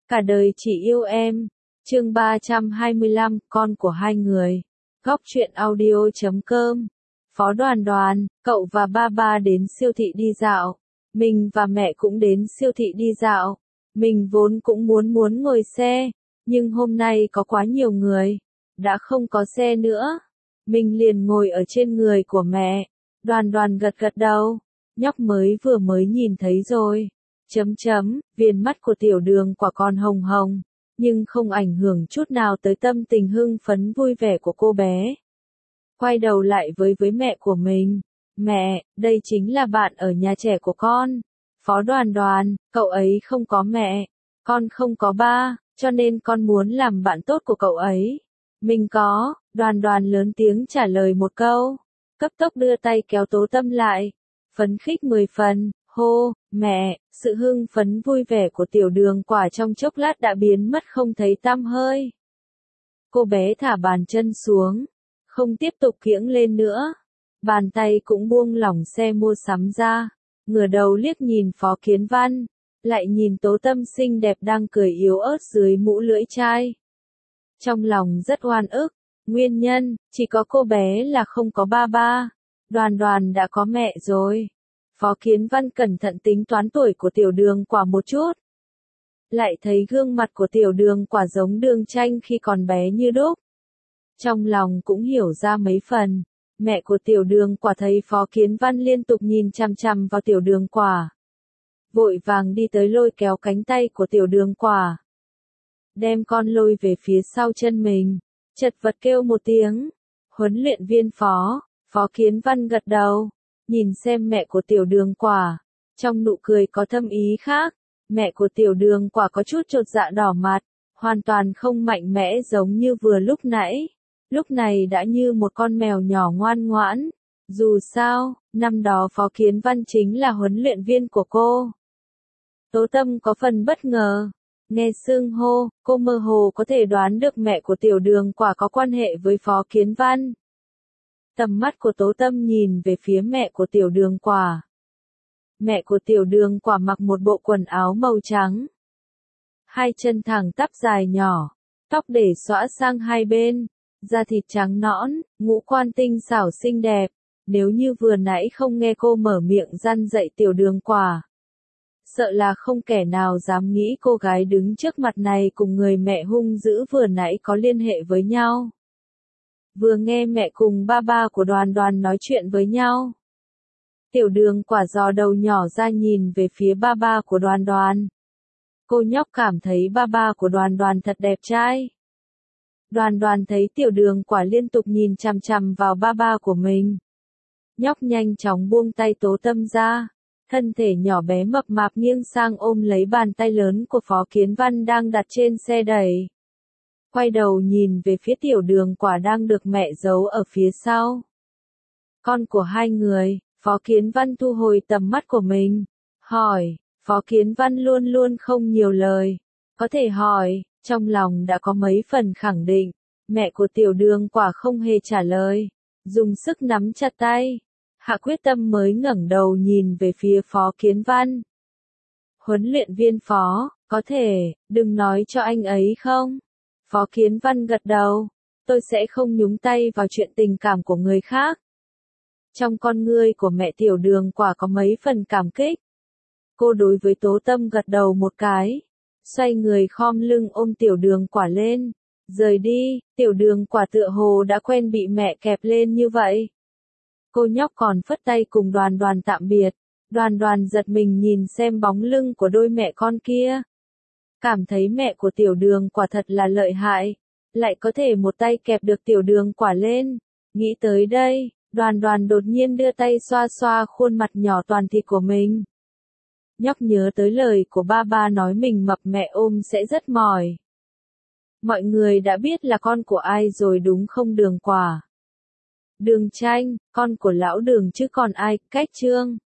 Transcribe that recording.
Cả đời chỉ yêu em. Chương 325, con của hai người. Góc truyện audio.com. Phó Đoàn Đoàn, cậu và ba ba đến siêu thị đi dạo. Mình và mẹ cũng đến siêu thị đi dạo. Mình vốn cũng muốn ngồi xe, nhưng hôm nay có quá nhiều người, đã không có xe nữa. Mình liền ngồi ở trên người của mẹ. Đoàn Đoàn gật gật đầu. Nhóc vừa mới nhìn thấy rồi. Viền mắt của Tiểu Đường Quả còn hồng hồng, nhưng không ảnh hưởng chút nào tới tâm tình hưng phấn vui vẻ của cô bé. Quay đầu lại với mẹ của mình. Mẹ, đây chính là bạn ở nhà trẻ của con. Phó Đoàn Đoàn, cậu ấy không có mẹ, con không có ba, cho nên con muốn làm bạn tốt của cậu ấy. Mình có, Đoàn Đoàn lớn tiếng trả lời một câu, cấp tốc đưa tay kéo Tố Tâm lại. Phấn khích 10 phần, hô, mẹ, sự hưng phấn vui vẻ của Tiểu Đường Quả trong chốc lát đã biến mất không thấy tăm hơi. Cô bé thả bàn chân xuống, không tiếp tục kiễng lên nữa. Bàn tay cũng buông lỏng xe mua sắm ra, ngửa đầu liếc nhìn Phó Kiến Văn, lại nhìn Tố Tâm xinh đẹp đang cười yếu ớt dưới mũ lưỡi chai. Trong lòng rất oan ức, nguyên nhân, chỉ có cô bé là không có ba ba. Đoàn Đoàn đã có mẹ rồi. Phó Kiến Văn cẩn thận tính toán tuổi của Tiểu Đường Quả một chút. Lại thấy gương mặt của Tiểu Đường Quả giống Đường Tranh khi còn bé như đúc. Trong lòng cũng hiểu ra mấy phần. Mẹ của Tiểu Đường Quả thấy Phó Kiến Văn liên tục nhìn chằm chằm vào Tiểu Đường Quả, vội vàng đi tới lôi kéo cánh tay của Tiểu Đường Quả, đem con lôi về phía sau chân mình, chật vật kêu một tiếng. Huấn luyện viên Phó. Phó Kiến Văn gật đầu, nhìn xem mẹ của Tiểu Đường Quả, trong nụ cười có thâm ý khác. Mẹ của Tiểu Đường Quả có chút chột dạ đỏ mặt, hoàn toàn không mạnh mẽ giống như vừa lúc nãy. Lúc này đã như một con mèo nhỏ ngoan ngoãn. Dù sao, năm đó Phó Kiến Văn chính là huấn luyện viên của cô. Tố Tâm có phần bất ngờ. Nghe xưng hô, cô mơ hồ có thể đoán được mẹ của Tiểu Đường Quả có quan hệ với Phó Kiến Văn. Tầm mắt của Tố Tâm nhìn về phía mẹ của Tiểu Đường Quả. Mẹ của Tiểu Đường Quả mặc một bộ quần áo màu trắng. Hai chân thẳng tắp dài nhỏ, tóc để xõa sang hai bên, da thịt trắng nõn, ngũ quan tinh xảo xinh đẹp. Nếu như vừa nãy không nghe cô mở miệng răn dạy Tiểu Đường Quả, sợ là không kẻ nào dám nghĩ cô gái đứng trước mặt này cùng người mẹ hung dữ vừa nãy có liên hệ với nhau. Vừa nghe mẹ cùng ba ba của Đoàn Đoàn nói chuyện với nhau, Tiểu Đường Quả dò đầu nhỏ ra nhìn về phía ba ba của Đoàn Đoàn. Cô nhóc cảm thấy ba ba của Đoàn Đoàn thật đẹp trai. Đoàn Đoàn thấy Tiểu Đường Quả liên tục nhìn chằm chằm vào ba ba của mình. Nhóc nhanh chóng buông tay Tố Tâm ra, thân thể nhỏ bé mập mạp nghiêng sang ôm lấy bàn tay lớn của Phó Kiến Văn đang đặt trên xe đẩy. Quay đầu nhìn về phía Tiểu Đường Quả đang được mẹ giấu ở phía sau. Con của hai người. Phó Kiến Văn thu hồi tầm mắt của mình, hỏi. Phó Kiến Văn luôn luôn không nhiều lời, có thể hỏi, trong lòng đã có mấy phần khẳng định. Mẹ của Tiểu Đường Quả không hề trả lời, dùng sức nắm chặt tay, hạ quyết tâm mới ngẩng đầu nhìn về phía Phó Kiến Văn. Huấn luyện viên Phó, có thể, đừng nói cho anh ấy không? Phó Kiến Văn gật đầu, tôi sẽ không nhúng tay vào chuyện tình cảm của người khác. Trong con ngươi của mẹ Tiểu Đường Quả có mấy phần cảm kích. Cô đối với Tố Tâm gật đầu một cái, xoay người khom lưng ôm Tiểu Đường Quả lên, rời đi. Tiểu Đường Quả tựa hồ đã quen bị mẹ kẹp lên như vậy. Cô nhóc còn phất tay cùng Đoàn Đoàn tạm biệt. Đoàn Đoàn giật mình nhìn xem bóng lưng của đôi mẹ con kia, cảm thấy mẹ của Tiểu Đường Quả thật là lợi hại, lại có thể một tay kẹp được Tiểu Đường Quả lên. Nghĩ tới đây, Đoàn Đoàn đột nhiên đưa tay xoa xoa khuôn mặt nhỏ toàn thịt của mình. Nhóc nhớ tới lời của ba ba nói mình mập mẹ ôm sẽ rất mỏi. Mọi người đã biết là con của ai rồi đúng không Đường Quả? Đường Tranh, con của lão Đường chứ còn ai. Cách chương